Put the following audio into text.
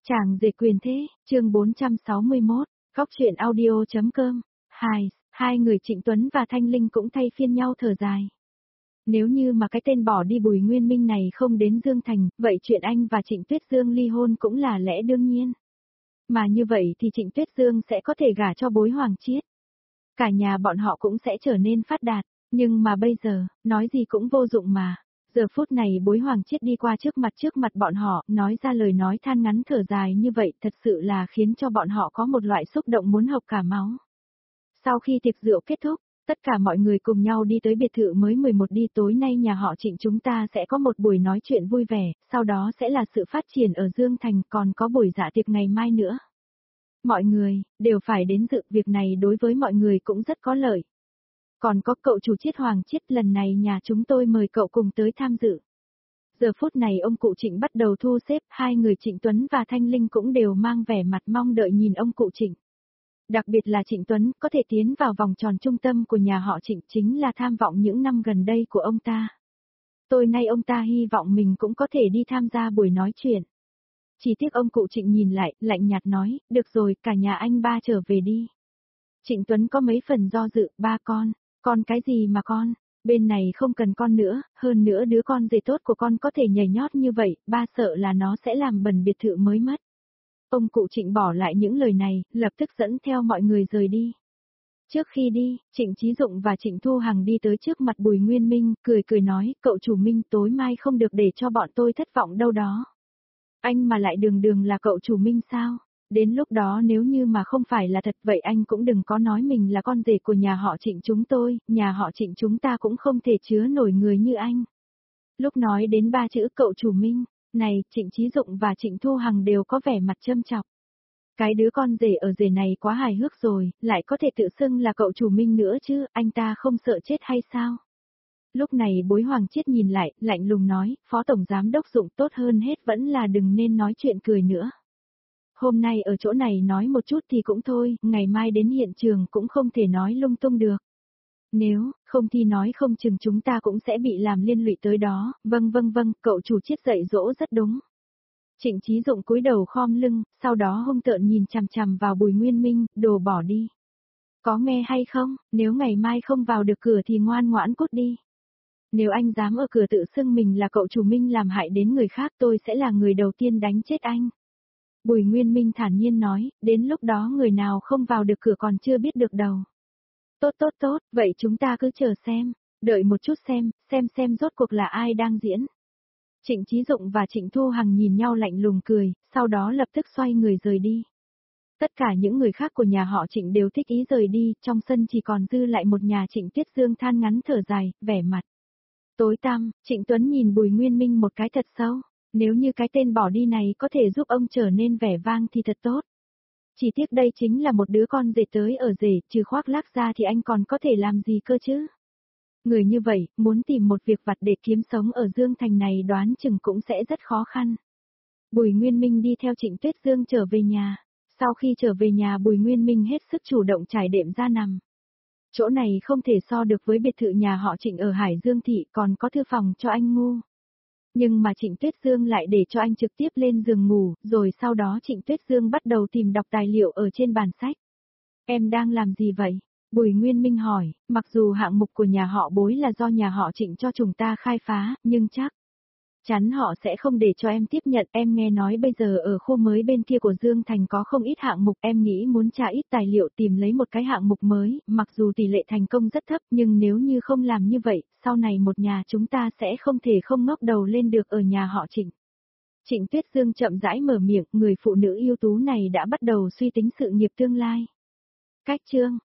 Chàng rể quyền thế, chương 461, góc truyện audio.com. Hai người Trịnh Tuấn và Thanh Linh cũng thay phiên nhau thở dài. Nếu như mà cái tên bỏ đi Bùi Nguyên Minh này không đến Dương Thành, vậy chuyện anh và Trịnh Tuyết Dương ly hôn cũng là lẽ đương nhiên. Mà như vậy thì Trịnh Tuyết Dương sẽ có thể gả cho Bối Hoàng Chiết. Cả nhà bọn họ cũng sẽ trở nên phát đạt, nhưng mà bây giờ, nói gì cũng vô dụng mà. Giờ phút này Bối Hoàng Chiết đi qua trước mặt bọn họ, nói ra lời nói than ngắn thở dài như vậy thật sự là khiến cho bọn họ có một loại xúc động muốn hộc cả máu. Sau khi tiệc rượu kết thúc, tất cả mọi người cùng nhau đi tới biệt thự mới 11 đi, tối nay nhà họ Trịnh chúng ta sẽ có một buổi nói chuyện vui vẻ, sau đó sẽ là sự phát triển ở Dương Thành, còn có buổi dạ tiệc ngày mai nữa. Mọi người, đều phải đến dự, việc này đối với mọi người cũng rất có lợi. Còn có cậu chủ Chiết Hoàng Chiết, lần này nhà chúng tôi mời cậu cùng tới tham dự. Giờ phút này ông cụ Trịnh bắt đầu thu xếp, hai người Trịnh Tuấn và Thanh Linh cũng đều mang vẻ mặt mong đợi nhìn ông cụ Trịnh. Đặc biệt là Trịnh Tuấn có thể tiến vào vòng tròn trung tâm của nhà họ Trịnh chính là tham vọng những năm gần đây của ông ta. Tối nay ông ta hy vọng mình cũng có thể đi tham gia buổi nói chuyện. Chỉ tiếc ông cụ Trịnh nhìn lại, lạnh nhạt nói, được rồi, cả nhà anh ba trở về đi. Trịnh Tuấn có mấy phần do dự, ba con cái gì mà con, bên này không cần con nữa, hơn nữa đứa con rể tốt của con có thể nhảy nhót như vậy, ba sợ là nó sẽ làm bẩn biệt thự mới mất. Ông cụ Trịnh bỏ lại những lời này, lập tức dẫn theo mọi người rời đi. Trước khi đi, Trịnh Chí Dụng và Trịnh Thu Hằng đi tới trước mặt Bùi Nguyên Minh, cười nói, cậu chủ Minh tối mai không được để cho bọn tôi thất vọng đâu đó. Anh mà lại đường là cậu chủ Minh sao? Đến lúc đó nếu như mà không phải là thật vậy anh cũng đừng có nói mình là con rể của nhà họ Trịnh chúng tôi, nhà họ Trịnh chúng ta cũng không thể chứa nổi người như anh. Lúc nói đến ba chữ cậu chủ Minh, này, Trịnh Chí Dụng và Trịnh Thu Hằng đều có vẻ mặt châm chọc. Cái đứa con rể ở rể này quá hài hước rồi, lại có thể tự xưng là cậu chủ Minh nữa chứ, anh ta không sợ chết hay sao? Lúc này Bối Hoàng Chiết nhìn lại, lạnh lùng nói, Phó Tổng Giám Đốc Dụng tốt hơn hết vẫn là đừng nên nói chuyện cười nữa. Hôm nay ở chỗ này nói một chút thì cũng thôi, ngày mai đến hiện trường cũng không thể nói lung tung được. Nếu, không thì nói không chừng chúng ta cũng sẽ bị làm liên lụy tới đó, vâng, cậu chủ Chiết dạy dỗ rất đúng. Trịnh Chí Dụng cúi đầu khom lưng, sau đó hung tợn nhìn chằm chằm vào Bùi Nguyên Minh, đồ bỏ đi. Có nghe hay không, nếu ngày mai không vào được cửa thì ngoan ngoãn cút đi. Nếu anh dám ở cửa tự xưng mình là cậu chủ Minh làm hại đến người khác tôi sẽ là người đầu tiên đánh chết anh. Bùi Nguyên Minh thản nhiên nói, đến lúc đó người nào không vào được cửa còn chưa biết được đâu. Tốt, vậy chúng ta cứ chờ xem, đợi một chút xem rốt cuộc là ai đang diễn. Trịnh Chí Dụng và Trịnh Thu Hằng nhìn nhau lạnh lùng cười, sau đó lập tức xoay người rời đi. Tất cả những người khác của nhà họ Trịnh đều thích ý rời đi, trong sân chỉ còn dư lại một nhà Trịnh Tuyết Dương than ngắn thở dài, vẻ mặt tối tăm. Trịnh Tuấn nhìn Bùi Nguyên Minh một cái thật sâu, nếu như cái tên bỏ đi này có thể giúp ông trở nên vẻ vang thì thật tốt. Chỉ tiếc đây chính là một đứa con rể tới ở rể, trừ khoác lác ra thì anh còn có thể làm gì cơ chứ? Người như vậy, muốn tìm một việc vặt để kiếm sống ở Dương Thành này đoán chừng cũng sẽ rất khó khăn. Bùi Nguyên Minh đi theo Trịnh Tuyết Dương trở về nhà. Sau khi trở về nhà Bùi Nguyên Minh hết sức chủ động trải đệm ra nằm. Chỗ này không thể so được với biệt thự nhà họ Trịnh ở Hải Dương Thị, còn có thư phòng cho anh ngu. Nhưng mà Trịnh Tuyết Dương lại để cho anh trực tiếp lên giường ngủ, rồi sau đó Trịnh Tuyết Dương bắt đầu tìm đọc tài liệu ở trên bàn sách. Em đang làm gì vậy? Bùi Nguyên Minh hỏi, mặc dù hạng mục của nhà họ Bối là do nhà họ Trịnh cho chúng ta khai phá, nhưng chắc chắn họ sẽ không để cho em tiếp nhận. Em nghe nói bây giờ ở khu mới bên kia của Dương Thành có không ít hạng mục, em nghĩ muốn tra ít tài liệu tìm lấy một cái hạng mục mới, mặc dù tỷ lệ thành công rất thấp nhưng nếu như không làm như vậy, sau này một nhà chúng ta sẽ không thể không ngóc đầu lên được ở nhà họ Trịnh. Trịnh Tuyết Dương chậm rãi mở miệng, người phụ nữ ưu tú này đã bắt đầu suy tính sự nghiệp tương lai. Cách chương